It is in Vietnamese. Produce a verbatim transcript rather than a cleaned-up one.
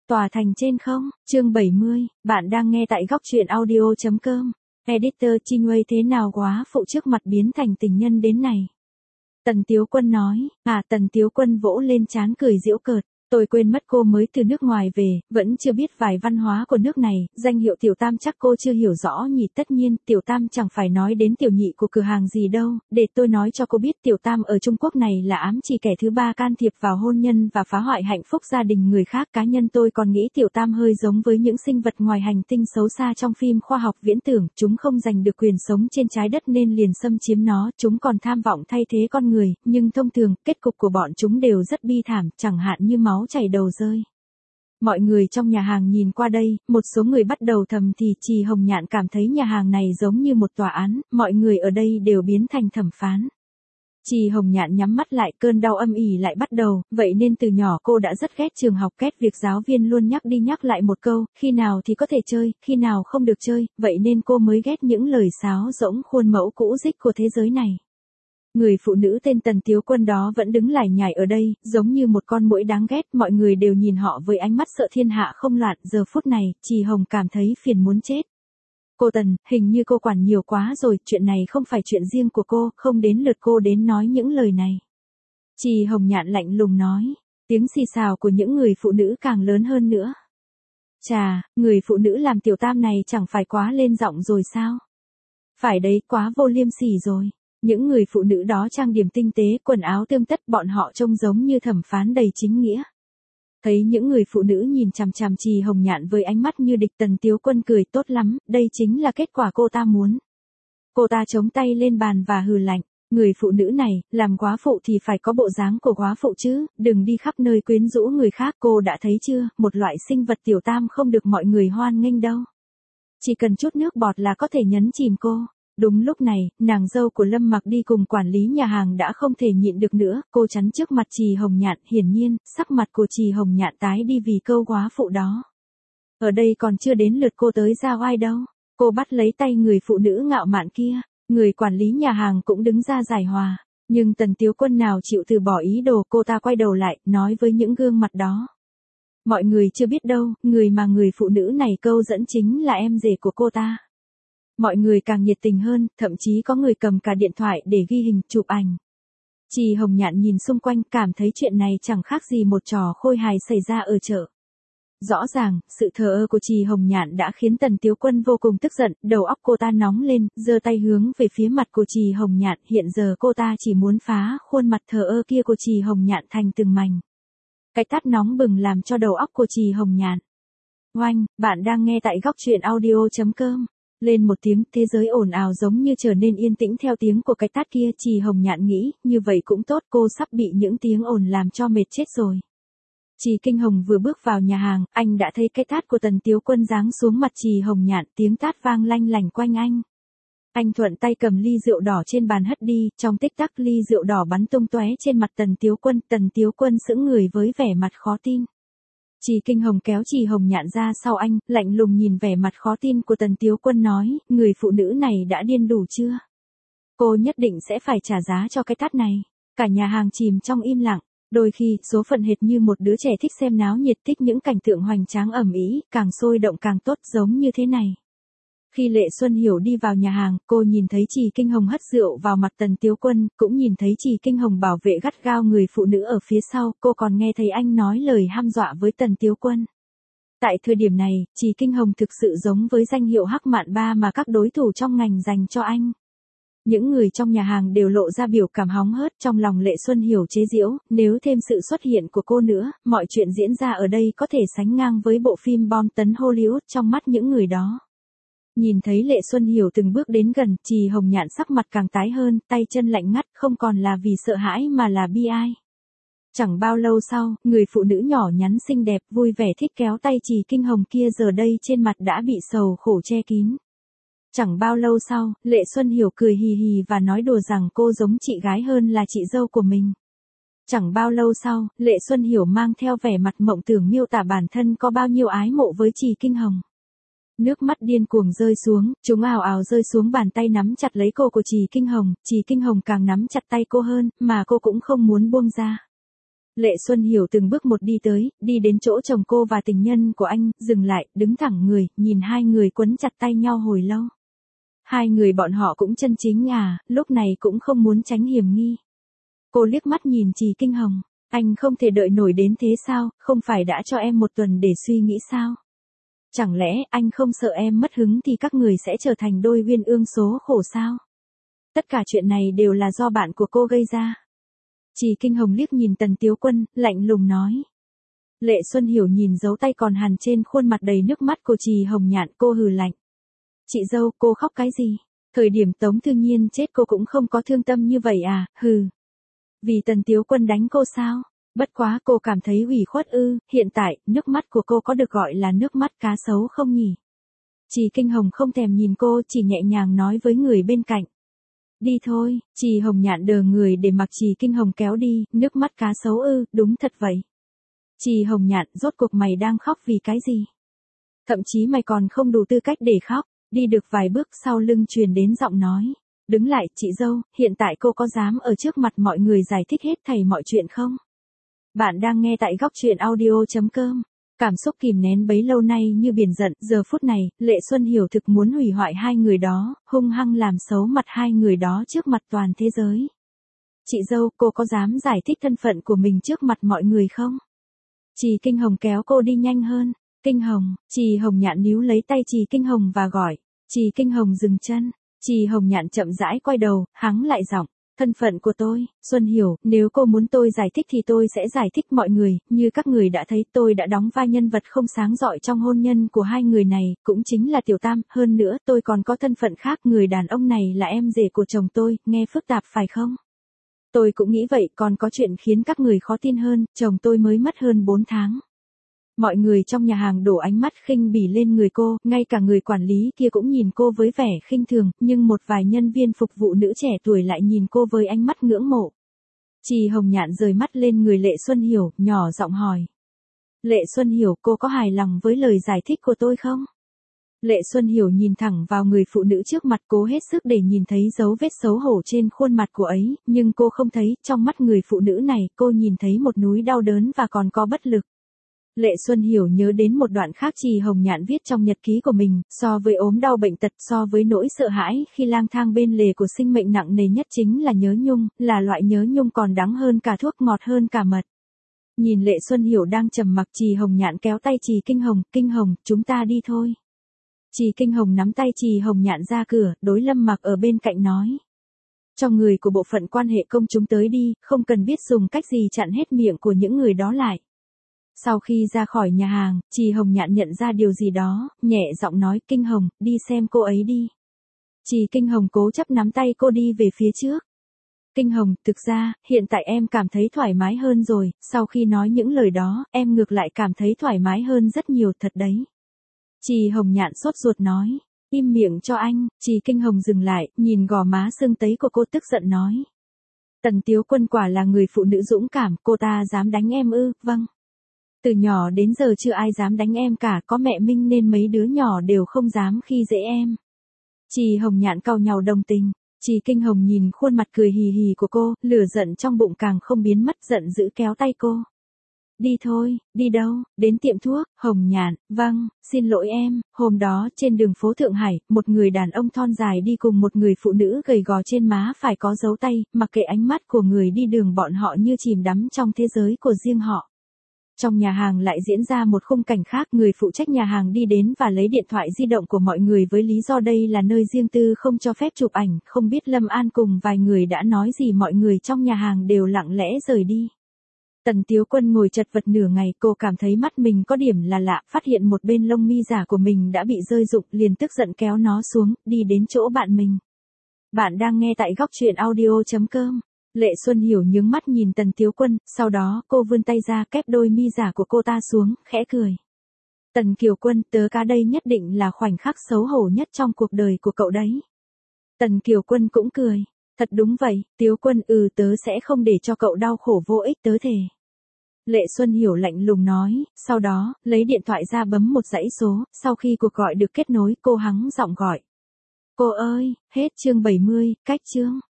tòa thành trên không? Chương bảy mươi, bạn đang nghe tại góc truyện audio chấm com. Editor Trinh Uy thế nào quá phụ trước mặt biến thành tình nhân đến này. Tần Tiếu Quân nói, à Tần Tiếu Quân vỗ lên trán cười giễu cợt. Tôi quên mất cô mới từ nước ngoài về, vẫn chưa biết vài văn hóa của nước này, danh hiệu Tiểu Tam chắc cô chưa hiểu rõ nhỉ. Tất nhiên, Tiểu Tam chẳng phải nói đến tiểu nhị của cửa hàng gì đâu, để tôi nói cho cô biết Tiểu Tam ở Trung Quốc này là ám chỉ kẻ thứ ba can thiệp vào hôn nhân và phá hoại hạnh phúc gia đình người khác. Cá nhân tôi còn nghĩ Tiểu Tam hơi giống với những sinh vật ngoài hành tinh xấu xa trong phim khoa học viễn tưởng, chúng không giành được quyền sống trên trái đất nên liền xâm chiếm nó, chúng còn tham vọng thay thế con người, nhưng thông thường, kết cục của bọn chúng đều rất bi thảm, chẳng hạn như máu chảy đầu rơi. Mọi người trong nhà hàng nhìn qua đây, một số người bắt đầu thầm thì. Trì Hồng Nhạn cảm thấy nhà hàng này giống như một tòa án, mọi người ở đây đều biến thành thẩm phán. Trì Hồng Nhạn nhắm mắt lại, cơn đau âm ỉ lại bắt đầu, vậy nên từ nhỏ cô đã rất ghét trường học, ghét việc giáo viên luôn nhắc đi nhắc lại một câu, khi nào thì có thể chơi, khi nào không được chơi, vậy nên cô mới ghét những lời sáo rỗng khuôn mẫu cũ dích của thế giới này. Người phụ nữ tên Tần Tiếu Quân đó vẫn đứng lải nhải ở đây, giống như một con muỗi đáng ghét, mọi người đều nhìn họ với ánh mắt sợ thiên hạ không loạn. Giờ phút này, Trì Hồng cảm thấy phiền muốn chết. Cô Tần, hình như cô quản nhiều quá rồi, chuyện này không phải chuyện riêng của cô, không đến lượt cô đến nói những lời này. Trì Hồng Nhạn lạnh lùng nói, tiếng xì xào của những người phụ nữ càng lớn hơn nữa. Chà, người phụ nữ làm Tiểu Tam này chẳng phải quá lên giọng rồi sao? Phải đấy, quá vô liêm sỉ rồi. Những người phụ nữ đó trang điểm tinh tế, quần áo tươm tất, bọn họ trông giống như thẩm phán đầy chính nghĩa. Thấy những người phụ nữ nhìn chằm chằm Trì Hồng Nhạn với ánh mắt như địch, Tần Tiếu Quân cười, tốt lắm, đây chính là kết quả cô ta muốn. Cô ta chống tay lên bàn và hừ lạnh, người phụ nữ này, làm góa phụ thì phải có bộ dáng của góa phụ chứ, đừng đi khắp nơi quyến rũ người khác. Cô đã thấy chưa, một loại sinh vật Tiểu Tam không được mọi người hoan nghênh đâu. Chỉ cần chút nước bọt là có thể nhấn chìm cô. Đúng lúc này, nàng dâu của Lâm Mặc đi cùng quản lý nhà hàng đã không thể nhịn được nữa, cô chắn trước mặt Trì Hồng Nhạn, hiển nhiên, sắc mặt của Trì Hồng Nhạn tái đi vì câu góa phụ đó. Ở đây còn chưa đến lượt cô tới ra oai đâu. Cô bắt lấy tay người phụ nữ ngạo mạn kia, người quản lý nhà hàng cũng đứng ra giải hòa, nhưng Tần Tiếu Quân nào chịu từ bỏ ý đồ. Cô ta quay đầu lại, nói với những gương mặt đó. Mọi người chưa biết đâu, người mà người phụ nữ này câu dẫn chính là em rể của cô ta. Mọi người càng nhiệt tình hơn, thậm chí có người cầm cả điện thoại để ghi hình, chụp ảnh. Trì Hồng Nhạn nhìn xung quanh, cảm thấy chuyện này chẳng khác gì một trò khôi hài xảy ra ở chợ. Rõ ràng, sự thờ ơ của Trì Hồng Nhạn đã khiến Tần Tiếu Quân vô cùng tức giận, đầu óc cô ta nóng lên, giơ tay hướng về phía mặt của Trì Hồng Nhạn. Hiện giờ cô ta chỉ muốn phá khuôn mặt thờ ơ kia của Trì Hồng Nhạn thành từng mảnh. Cái tát nóng bừng làm cho đầu óc của Trì Hồng Nhạn. Oanh, bạn đang nghe tại góc truyện audio chấm com. Lên một tiếng, thế giới ồn ào giống như trở nên yên tĩnh theo tiếng của cái tát kia. Trì Hồng Nhạn nghĩ, như vậy cũng tốt, cô sắp bị những tiếng ồn làm cho mệt chết rồi. Trì Kinh Hồng vừa bước vào nhà hàng, anh đã thấy cái tát của Tần Tiếu Quân giáng xuống mặt Trì Hồng Nhạn, tiếng tát vang lanh lảnh quanh anh. Anh thuận tay cầm ly rượu đỏ trên bàn hất đi, trong tích tắc ly rượu đỏ bắn tung tóe trên mặt Tần Tiếu Quân. Tần Tiếu Quân sững người với vẻ mặt khó tin. Trì Kinh Hồng kéo Trì Hồng Nhạn ra sau anh, lạnh lùng nhìn vẻ mặt khó tin của Tần Tiếu Quân nói, người phụ nữ này đã điên đủ chưa? Cô nhất định sẽ phải trả giá cho cái tát này. Cả nhà hàng chìm trong im lặng. Đôi khi, số phận hệt như một đứa trẻ thích xem náo nhiệt, thích những cảnh tượng hoành tráng ầm ĩ, càng sôi động càng tốt, giống như thế này. Khi Lệ Xuân Hiểu đi vào nhà hàng, cô nhìn thấy Trì Kinh Hồng hất rượu vào mặt Tần Tiếu Quân, cũng nhìn thấy Trì Kinh Hồng bảo vệ gắt gao người phụ nữ ở phía sau, cô còn nghe thấy anh nói lời hăm dọa với Tần Tiếu Quân. Tại thời điểm này, Trì Kinh Hồng thực sự giống với danh hiệu Hắc Mạn Ba mà các đối thủ trong ngành dành cho anh. Những người trong nhà hàng đều lộ ra biểu cảm hóng hớt, trong lòng Lệ Xuân Hiểu chế giễu, nếu thêm sự xuất hiện của cô nữa, mọi chuyện diễn ra ở đây có thể sánh ngang với bộ phim bom tấn Hollywood trong mắt những người đó. Nhìn thấy Lệ Xuân Hiểu từng bước đến gần, Trì Hồng Nhạn sắc mặt càng tái hơn, tay chân lạnh ngắt, không còn là vì sợ hãi mà là bi ai. Chẳng bao lâu sau, người phụ nữ nhỏ nhắn xinh đẹp, vui vẻ thích kéo tay Trì Kinh Hồng kia giờ đây trên mặt đã bị sầu khổ che kín. Chẳng bao lâu sau, Lệ Xuân Hiểu cười hì hì và nói đùa rằng cô giống chị gái hơn là chị dâu của mình. Chẳng bao lâu sau, Lệ Xuân Hiểu mang theo vẻ mặt mộng tưởng miêu tả bản thân có bao nhiêu ái mộ với Trì Kinh Hồng. Nước mắt điên cuồng rơi xuống, chúng ào ào rơi xuống bàn tay nắm chặt lấy cô của Trì Kinh Hồng, Trì Kinh Hồng càng nắm chặt tay cô hơn, mà cô cũng không muốn buông ra. Lệ Xuân Hiểu từng bước một đi tới, đi đến chỗ chồng cô và tình nhân của anh, dừng lại, đứng thẳng người, nhìn hai người quấn chặt tay nhau hồi lâu. Hai người bọn họ cũng chân chính à, lúc này cũng không muốn tránh hiểm nghi. Cô liếc mắt nhìn Trì Kinh Hồng, anh không thể đợi nổi đến thế sao, không phải đã cho em một tuần để suy nghĩ sao? Chẳng lẽ anh không sợ em mất hứng thì các người sẽ trở thành đôi uyên ương số khổ sao? Tất cả chuyện này đều là do bạn của cô gây ra. Trì Kinh Hồng liếc nhìn Tần Tiếu Quân, lạnh lùng nói. Lệ Xuân Hiểu nhìn dấu tay còn hằn trên khuôn mặt đầy nước mắt của Trì Hồng Nhạn, cô hừ lạnh. Chị dâu, cô khóc cái gì? Thời điểm Tống Thư Nhiên chết cô cũng không có thương tâm như vậy à, hừ. Vì Tần Tiếu Quân đánh cô sao? Bất quá cô cảm thấy ủy khuất ư, hiện tại, nước mắt của cô có được gọi là nước mắt cá sấu không nhỉ? Trì Kinh Hồng không thèm nhìn cô, chỉ nhẹ nhàng nói với người bên cạnh. Đi thôi, Trì Hồng Nhạn đờ người để mặc Trì Kinh Hồng kéo đi, nước mắt cá sấu ư, đúng thật vậy. Trì Hồng Nhạn, rốt cuộc mày đang khóc vì cái gì? Thậm chí mày còn không đủ tư cách để khóc, đi được vài bước sau lưng truyền đến giọng nói. Đứng lại, chị dâu, hiện tại cô có dám ở trước mặt mọi người giải thích hết thảy mọi chuyện không? Bạn đang nghe tại góc truyện audio chấm com. Cảm xúc kìm nén bấy lâu nay như biển giận, giờ phút này, Lệ Xuân Hiểu thực muốn hủy hoại hai người đó, hung hăng làm xấu mặt hai người đó trước mặt toàn thế giới. Chị dâu, cô có dám giải thích thân phận của mình trước mặt mọi người không? Trì Kinh Hồng kéo cô đi nhanh hơn. Kinh Hồng, Trì Hồng Nhạn níu lấy tay Trì Kinh Hồng và gọi. Trì Kinh Hồng dừng chân. Trì Hồng Nhạn chậm rãi quay đầu, hắng lại giọng. Thân phận của tôi, Xuân Hiểu, nếu cô muốn tôi giải thích thì tôi sẽ giải thích mọi người, như các người đã thấy tôi đã đóng vai nhân vật không sáng rọi trong hôn nhân của hai người này, cũng chính là Tiểu Tam, hơn nữa tôi còn có thân phận khác, người đàn ông này là em rể của chồng tôi, nghe phức tạp phải không? Tôi cũng nghĩ vậy, còn có chuyện khiến các người khó tin hơn, chồng tôi mới mất hơn bốn tháng. Mọi người trong nhà hàng đổ ánh mắt khinh bỉ lên người cô, ngay cả người quản lý kia cũng nhìn cô với vẻ khinh thường, nhưng một vài nhân viên phục vụ nữ trẻ tuổi lại nhìn cô với ánh mắt ngưỡng mộ. Trì Hồng Nhạn rời mắt lên người Lệ Xuân Hiểu, nhỏ giọng hỏi. Lệ Xuân Hiểu, cô có hài lòng với lời giải thích của tôi không? Lệ Xuân Hiểu nhìn thẳng vào người phụ nữ trước mặt, cố hết sức để nhìn thấy dấu vết xấu hổ trên khuôn mặt của ấy, nhưng cô không thấy, trong mắt người phụ nữ này, cô nhìn thấy một núi đau đớn và còn có bất lực. Lệ Xuân Hiểu nhớ đến một đoạn khác Trì Hồng Nhạn viết trong nhật ký của mình, so với ốm đau bệnh tật, so với nỗi sợ hãi khi lang thang bên lề của sinh mệnh nặng nề nhất chính là nhớ nhung, là loại nhớ nhung còn đắng hơn cả thuốc, ngọt hơn cả mật. Nhìn Lệ Xuân Hiểu đang trầm mặc, Trì Hồng Nhạn kéo tay Trì Kinh Hồng, Kinh Hồng, chúng ta đi thôi. Trì Kinh Hồng nắm tay Trì Hồng Nhạn ra cửa, đối Lâm Mặc ở bên cạnh nói. Cho người của bộ phận quan hệ công chúng tới đi, không cần biết dùng cách gì chặn hết miệng của những người đó lại. Sau khi ra khỏi nhà hàng, Trì Hồng Nhạn nhận ra điều gì đó, nhẹ giọng nói, Kinh Hồng, đi xem cô ấy đi. Trì Kinh Hồng cố chấp nắm tay cô đi về phía trước. Kinh Hồng, thực ra, hiện tại em cảm thấy thoải mái hơn rồi, sau khi nói những lời đó, em ngược lại cảm thấy thoải mái hơn rất nhiều thật đấy. Trì Hồng Nhạn sốt ruột nói, im miệng cho anh, Trì Kinh Hồng dừng lại, nhìn gò má sưng tấy của cô tức giận nói. Tần Tiếu Quân quả là người phụ nữ dũng cảm, cô ta dám đánh em ư, vâng. Từ nhỏ đến giờ chưa ai dám đánh em cả, có mẹ Minh nên mấy đứa nhỏ đều không dám khi dễ em. Trì Hồng Nhạn cau nhàu đồng tình. Trì Kinh Hồng nhìn khuôn mặt cười hì hì của cô, lửa giận trong bụng càng không biến mất, giận dữ kéo tay cô. Đi thôi, đi đâu, đến tiệm thuốc, Hồng Nhạn, vâng, xin lỗi em, hôm đó trên đường phố Thượng Hải, một người đàn ông thon dài đi cùng một người phụ nữ gầy gò trên má phải có dấu tay, mặc kệ ánh mắt của người đi đường bọn họ như chìm đắm trong thế giới của riêng họ. Trong nhà hàng lại diễn ra một khung cảnh khác, người phụ trách nhà hàng đi đến và lấy điện thoại di động của mọi người với lý do đây là nơi riêng tư không cho phép chụp ảnh, không biết Lâm An cùng vài người đã nói gì mọi người trong nhà hàng đều lặng lẽ rời đi. Tần Tiếu Quân ngồi chật vật nửa ngày, cô cảm thấy mắt mình có điểm là lạ, phát hiện một bên lông mi giả của mình đã bị rơi rụng, liền tức giận kéo nó xuống, đi đến chỗ bạn mình. Bạn đang nghe tại góc truyện audio chấm com. Lệ Xuân Hiểu nhướng mắt nhìn Tần Tiếu Quân, sau đó cô vươn tay ra kép đôi mi giả của cô ta xuống, khẽ cười. Tần Kiều Quân, tớ cá đây nhất định là khoảnh khắc xấu hổ nhất trong cuộc đời của cậu đấy. Tần Kiều Quân cũng cười. Thật đúng vậy, Tiếu Quân, ừ tớ sẽ không để cho cậu đau khổ vô ích, tớ thề. Lệ Xuân Hiểu lạnh lùng nói, sau đó, lấy điện thoại ra bấm một dãy số, sau khi cuộc gọi được kết nối, cô hắng giọng gọi. Cô ơi, hết chương bảy mươi, cách chương.